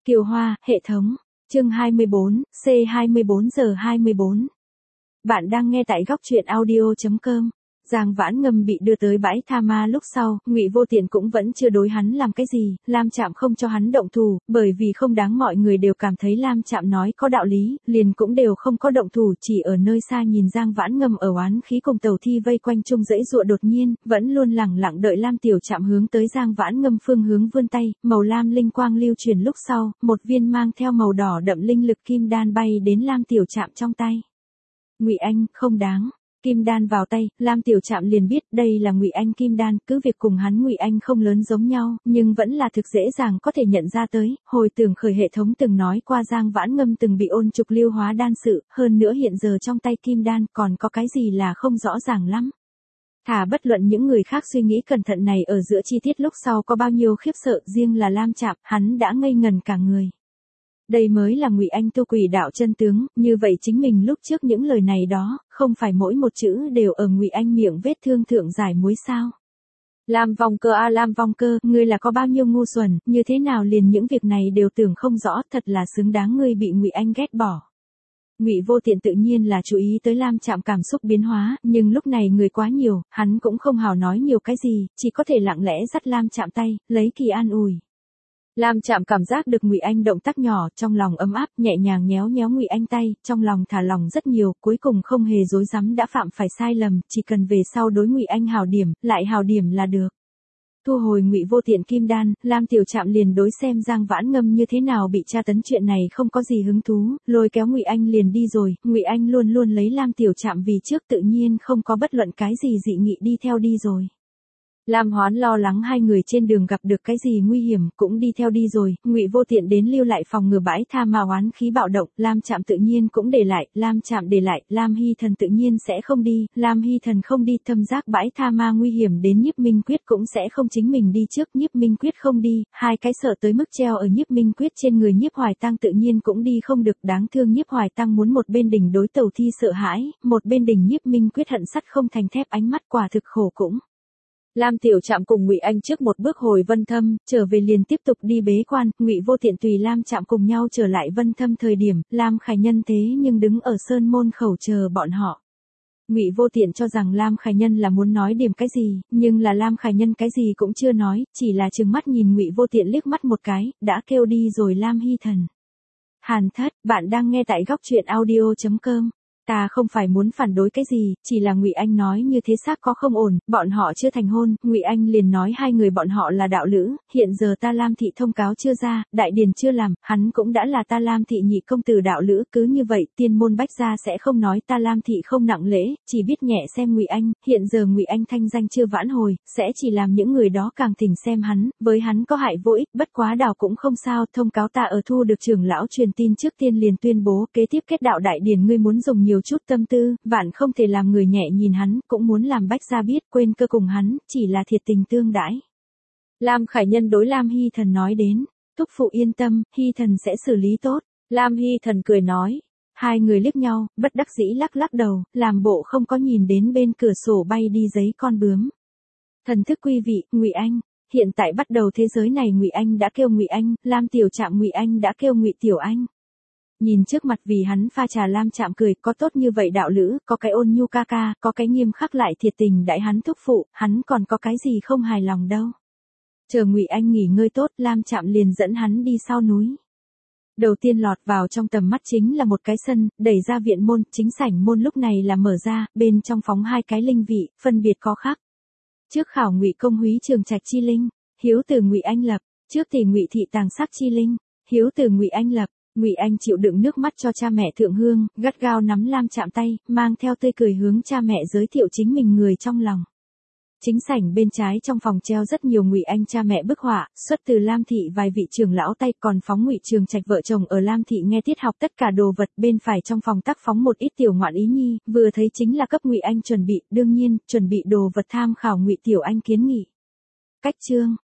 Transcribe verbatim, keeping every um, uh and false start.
Kiều Hoa, hệ thống. Chương hai mươi bốn, C hai mươi bốn giờ hai mươi bốn. Bạn đang nghe tại góc truyện audio chấm com. Giang Vãn Ngâm bị đưa tới bãi tha ma lúc sau, Ngụy Vô Tiện cũng vẫn chưa đối hắn làm cái gì, Lam Trạm không cho hắn động thủ, bởi vì không đáng mọi người đều cảm thấy Lam Trạm nói có đạo lý, liền cũng đều không có động thủ, chỉ ở nơi xa nhìn Giang Vãn Ngâm ở oán khí cùng Tẩu Thi vây quanh chung dãy dụa, đột nhiên, vẫn luôn lẳng lặng đợi Lam Tiểu Trạm hướng tới Giang Vãn Ngâm phương hướng vươn tay, màu lam linh quang lưu truyền lúc sau, một viên mang theo màu đỏ đậm linh lực kim đan bay đến Lam Tiểu Trạm trong tay. Ngụy Anh, không đáng. Kim đan vào tay, Lam Tiểu Trạm liền biết đây là Ngụy Anh kim đan, cứ việc cùng hắn Ngụy Anh không lớn giống nhau, nhưng vẫn là thực dễ dàng có thể nhận ra tới, hồi tưởng khởi hệ thống từng nói qua Giang Vãn Ngâm từng bị ôn trục lưu hóa đan sự, hơn nữa hiện giờ trong tay kim đan còn có cái gì là không rõ ràng lắm. Thả bất luận những người khác suy nghĩ cẩn thận này ở giữa chi tiết lúc sau có bao nhiêu khiếp sợ, riêng là Lam Trạm, hắn đã ngây ngần cả người. Đây mới là Ngụy Anh tu quỷ đạo chân tướng, như vậy chính mình lúc trước những lời này đó, không phải mỗi một chữ đều ở Ngụy Anh miệng vết thương thượng giải muối sao? Lam Vong Cơ a Lam Vong Cơ, ngươi là có bao nhiêu ngu xuẩn, như thế nào liền những việc này đều tưởng không rõ, thật là xứng đáng ngươi bị Ngụy Anh ghét bỏ. Ngụy Vô Tiện tự nhiên là chú ý tới Lam Trạm cảm xúc biến hóa, nhưng lúc này người quá nhiều, hắn cũng không hào nói nhiều cái gì, chỉ có thể lặng lẽ dắt Lam Trạm tay, lấy kỳ an ủi. Lam Trạm cảm giác được Ngụy Anh động tác nhỏ, trong lòng ấm áp, nhẹ nhàng nhéo nhéo Ngụy Anh tay, trong lòng thả lòng rất nhiều, cuối cùng không hề dối rắm đã phạm phải sai lầm, chỉ cần về sau đối Ngụy Anh hào điểm, lại hào điểm là được. Thu hồi Ngụy Vô Tiện kim đan, Lam Tiểu Trạm liền đối xem Giang Vãn Ngâm như thế nào bị tra tấn chuyện này không có gì hứng thú, lôi kéo Ngụy Anh liền đi rồi, Ngụy Anh luôn luôn lấy Lam Tiểu Trạm vì trước, tự nhiên không có bất luận cái gì dị nghị đi theo đi rồi. Lam Hoán lo lắng hai người trên đường gặp được cái gì nguy hiểm, cũng đi theo đi rồi, Ngụy Vô Tiện đến lưu lại phòng ngừa bãi tha ma oán khí bạo động, Lam Trạm tự nhiên cũng để lại, Lam Trạm để lại, Lam Hy Thần tự nhiên sẽ không đi, Lam Hy Thần không đi, thâm giác bãi tha ma nguy hiểm đến Nhiếp Minh Quyết cũng sẽ không chính mình đi trước, Nhiếp Minh Quyết không đi, hai cái sợ tới mức treo ở Nhiếp Minh Quyết trên người Nhiếp Hoài Tăng tự nhiên cũng đi không được, đáng thương Nhiếp Hoài Tăng muốn một bên đỉnh đối Tẩu Thi sợ hãi, một bên đỉnh Nhiếp Minh Quyết hận sắt không thành thép, ánh mắt quả thực khổ cũng. Lam Tiểu Trạm cùng Ngụy Anh trước một bước hồi Vân Thâm, trở về liền tiếp tục đi bế quan, Ngụy Vô Tiện tùy Lam Trạm cùng nhau trở lại Vân Thâm thời điểm, Lam Khải Nhân thế nhưng đứng ở sơn môn khẩu chờ bọn họ. Ngụy Vô Tiện cho rằng Lam Khải Nhân là muốn nói điểm cái gì, nhưng là Lam Khải Nhân cái gì cũng chưa nói, chỉ là trừng mắt nhìn Ngụy Vô Tiện liếc mắt một cái, đã kêu đi rồi Lam Hy Thần. Hàn Thất, bạn đang nghe tại góc truyện audio chấm com. Ta không phải muốn phản đối cái gì, chỉ là Ngụy Anh nói như thế xác có không ổn, bọn họ chưa thành hôn, Ngụy Anh liền nói hai người bọn họ là đạo lữ, hiện giờ ta Lam thị thông cáo chưa ra, đại điền chưa làm, hắn cũng đã là ta Lam thị nhị công tử đạo lữ, cứ như vậy, tiên môn bách gia sẽ không nói ta Lam thị không nặng lễ, chỉ biết nhẹ xem Ngụy Anh, hiện giờ Ngụy Anh thanh danh chưa vãn hồi, sẽ chỉ làm những người đó càng thỉnh xem hắn, với hắn có hại vô ích, bất quá đảo cũng không sao, thông cáo ta ở thu được trưởng lão truyền tin trước tiên liền tuyên bố, kế tiếp kết đạo đại điền ngươi muốn dùng nhiều chút tâm tư, vạn không thể làm người nhẹ nhìn hắn, cũng muốn làm bách gia biết, quên cơ cùng hắn, chỉ là thiệt tình tương đãi. Lam Khải Nhân đối Lam Hy Thần nói đến, thúc phụ yên tâm, Hy Thần sẽ xử lý tốt. Lam Hy Thần cười nói, hai người liếc nhau, bất đắc dĩ lắc lắc đầu, làm bộ không có nhìn đến bên cửa sổ bay đi giấy con bướm. Thần thức quý vị, Ngụy Anh, hiện tại bắt đầu thế giới này Ngụy Anh đã kêu Ngụy Anh, Lam Tiểu Trạm Ngụy Anh đã kêu Ngụy Tiểu Anh. Nhìn trước mặt vì hắn pha trà Lam Trạm cười, có tốt như vậy đạo lữ, có cái ôn nhu ca ca, có cái nghiêm khắc lại thiệt tình đại hắn thúc phụ, hắn còn có cái gì không hài lòng đâu. Chờ Ngụy Anh nghỉ ngơi tốt, Lam Trạm liền dẫn hắn đi sau núi. Đầu tiên lọt vào trong tầm mắt chính là một cái sân, đẩy ra viện môn, chính sảnh môn lúc này là mở ra, bên trong phóng hai cái linh vị, phân biệt có khác. Trước khảo Ngụy Công Húy Trường Trạch chi linh, hiếu từ Ngụy Anh lập, trước thì Ngụy Thị Tàng Sắc chi linh, hiếu từ Ngụy Anh lập. Ngụy Anh chịu đựng nước mắt cho cha mẹ thượng hương, gắt gao nắm Lam Trạm tay, mang theo tươi cười hướng cha mẹ giới thiệu chính mình người trong lòng. Chính sảnh bên trái trong phòng treo rất nhiều Ngụy Anh cha mẹ bức họa, xuất từ Lam thị vài vị trưởng lão tay, còn phóng Ngụy Trường Trạch vợ chồng ở Lam thị nghe tiết học tất cả đồ vật, bên phải trong phòng tác phóng một ít tiểu ngoạn ý nhi, vừa thấy chính là cấp Ngụy Anh chuẩn bị, đương nhiên, chuẩn bị đồ vật tham khảo Ngụy Tiểu Anh kiến nghị. Cách chương